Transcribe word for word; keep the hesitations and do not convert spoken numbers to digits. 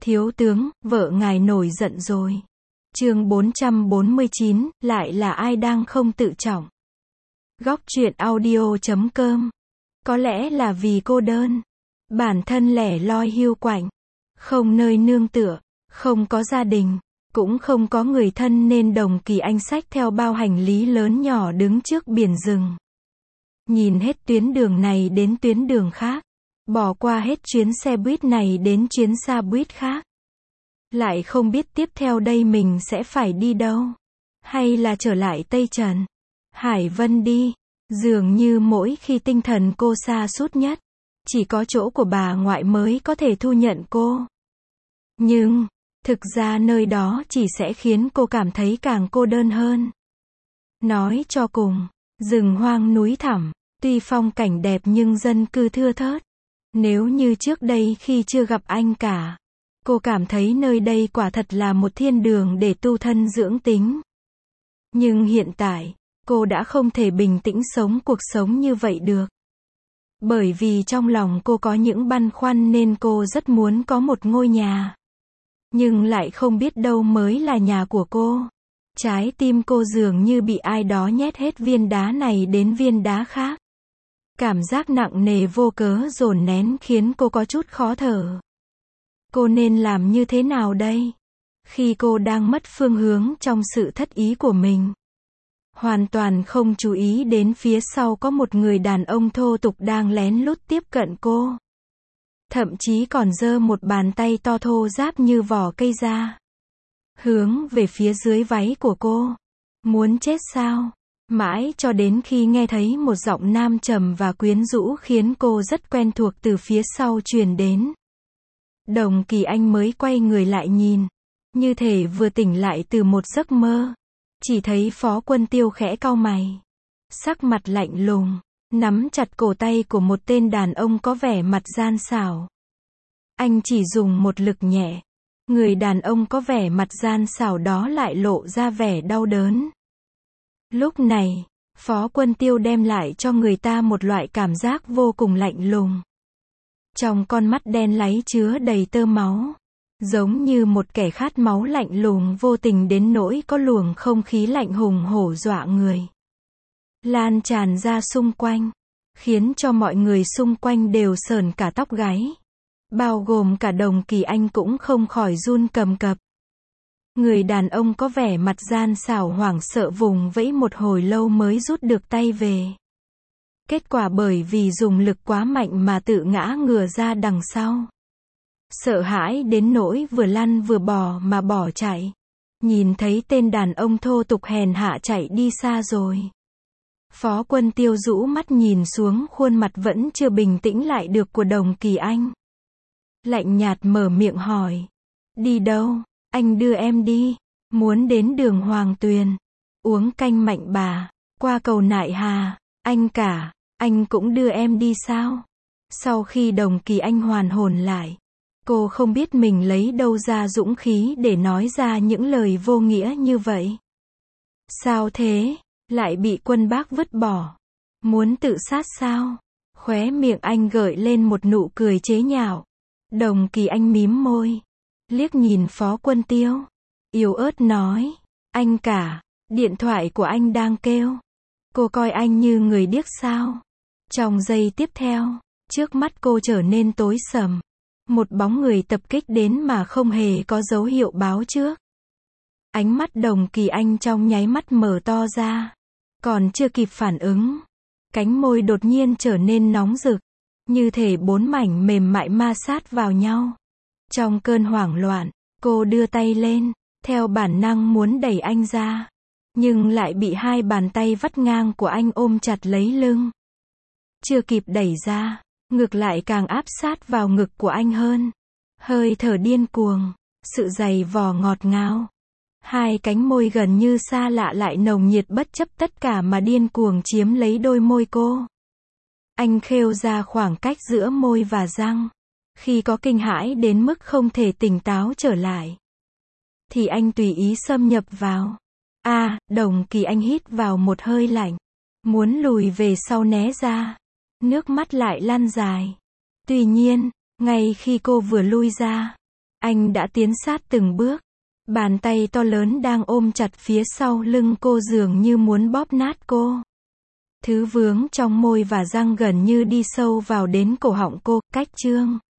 Thiếu tướng, vợ ngài nổi giận rồi. Chương bốn trăm bốn mươi chín, lại là ai đang không tự trọng. Góc truyện audio chấm com. Có lẽ là vì cô đơn. Bản thân lẻ loi hiu quạnh. Không nơi nương tựa. Không có gia đình. Cũng không có người thân nên Đồng Kỳ Anh xách theo bao hành lý lớn nhỏ đứng trước biển rừng. Nhìn hết tuyến đường này đến tuyến đường khác. Bỏ qua hết chuyến xe buýt này đến chuyến xa buýt khác. Lại không biết tiếp theo đây mình sẽ phải đi đâu. Hay là trở lại Tây Trần, Hải Vân đi. Dường như mỗi khi tinh thần cô sa sút nhất, chỉ có chỗ của bà ngoại mới có thể thu nhận cô. Nhưng, thực ra nơi đó chỉ sẽ khiến cô cảm thấy càng cô đơn hơn. Nói cho cùng, rừng hoang núi thẳm, tuy phong cảnh đẹp nhưng dân cư thưa thớt. Nếu như trước đây khi chưa gặp anh cả, cô cảm thấy nơi đây quả thật là một thiên đường để tu thân dưỡng tính. Nhưng hiện tại, cô đã không thể bình tĩnh sống cuộc sống như vậy được. Bởi vì trong lòng cô có những băn khoăn nên cô rất muốn có một ngôi nhà. Nhưng lại không biết đâu mới là nhà của cô. Trái tim cô dường như bị ai đó nhét hết viên đá này đến viên đá khác. Cảm giác nặng nề vô cớ dồn nén khiến cô có chút khó thở. Cô nên làm như thế nào đây? Khi cô đang mất phương hướng trong sự thất ý của mình. Hoàn toàn không chú ý đến phía sau có một người đàn ông thô tục đang lén lút tiếp cận cô. Thậm chí còn giơ một bàn tay to thô ráp như vỏ cây ra. Hướng về phía dưới váy của cô. Muốn chết sao? Mãi cho đến khi nghe thấy một giọng nam trầm và quyến rũ khiến cô rất quen thuộc từ phía sau truyền đến. Đồng Kỳ Anh mới quay người lại nhìn. Như thể vừa tỉnh lại từ một giấc mơ. Chỉ thấy Phó Quân Tiêu khẽ cau mày. Sắc mặt lạnh lùng, nắm chặt cổ tay của một tên đàn ông có vẻ mặt gian xảo. Anh chỉ dùng một lực nhẹ. Người đàn ông có vẻ mặt gian xảo đó lại lộ ra vẻ đau đớn. Lúc này, Phó Quân Tiêu đem lại cho người ta một loại cảm giác vô cùng lạnh lùng. Trong con mắt đen láy chứa đầy tơ máu. Giống như một kẻ khát máu lạnh lùng vô tình đến nỗi có luồng không khí lạnh hùng hổ dọa người. Lan tràn ra xung quanh. Khiến cho mọi người xung quanh đều sởn cả tóc gáy. Bao gồm cả Đồng Kỳ Anh cũng không khỏi run cầm cập. Người đàn ông có vẻ mặt gian xảo hoảng sợ vùng vẫy một hồi lâu mới rút được tay về. Kết quả bởi vì dùng lực quá mạnh mà tự ngã ngửa ra đằng sau. Sợ hãi đến nỗi vừa lăn vừa bò mà bỏ chạy. Nhìn thấy tên đàn ông thô tục hèn hạ chạy đi xa rồi. Phó Quân Tiêu rũ mắt nhìn xuống khuôn mặt vẫn chưa bình tĩnh lại được của Đồng Kỳ Anh. Lạnh nhạt mở miệng hỏi. Đi đâu? Anh đưa em đi. Muốn đến đường Hoàng Tuyền. Uống canh Mạnh Bà. Qua cầu Nại Hà. Anh cả. Anh cũng đưa em đi sao? Sau khi Đồng Kỳ Anh hoàn hồn lại. Cô không biết mình lấy đâu ra dũng khí để nói ra những lời vô nghĩa như vậy. Sao thế? Lại bị Quân Bác vứt bỏ. Muốn tự sát sao? Khóe miệng anh gợi lên một nụ cười chế nhạo. Đồng Kỳ Anh mím môi. Liếc nhìn Phó Quân Tiêu. Yếu ớt nói. Anh cả. Điện thoại của anh đang kêu. Cô coi anh như người điếc sao? Trong giây tiếp theo, trước mắt cô trở nên tối sầm. Một bóng người tập kích đến mà không hề có dấu hiệu báo trước. Ánh mắt Đồng Kỳ Anh trong nháy mắt mở to ra. Còn chưa kịp phản ứng. Cánh môi đột nhiên trở nên nóng rực. Như thể bốn mảnh mềm mại ma sát vào nhau. Trong cơn hoảng loạn, cô đưa tay lên, theo bản năng muốn đẩy anh ra. Nhưng lại bị hai bàn tay vắt ngang của anh ôm chặt lấy lưng. Chưa kịp đẩy ra, ngược lại càng áp sát vào ngực của anh hơn. Hơi thở điên cuồng, sự dày vò ngọt ngào. Hai cánh môi gần như xa lạ lại nồng nhiệt bất chấp tất cả mà điên cuồng chiếm lấy đôi môi cô. Anh khêu ra khoảng cách giữa môi và răng. Khi có kinh hãi đến mức không thể tỉnh táo trở lại, thì anh tùy ý xâm nhập vào. A, à, Đồng Kỳ Anh hít vào một hơi lạnh. Muốn lùi về sau né ra. Nước mắt lại lăn dài. Tuy nhiên, ngay khi cô vừa lui ra, Anh đã tiến sát từng bước. Bàn tay to lớn đang ôm chặt phía sau lưng cô dường như muốn bóp nát cô. Thứ vướng trong môi và răng gần như đi sâu vào đến cổ họng cô, cách chương.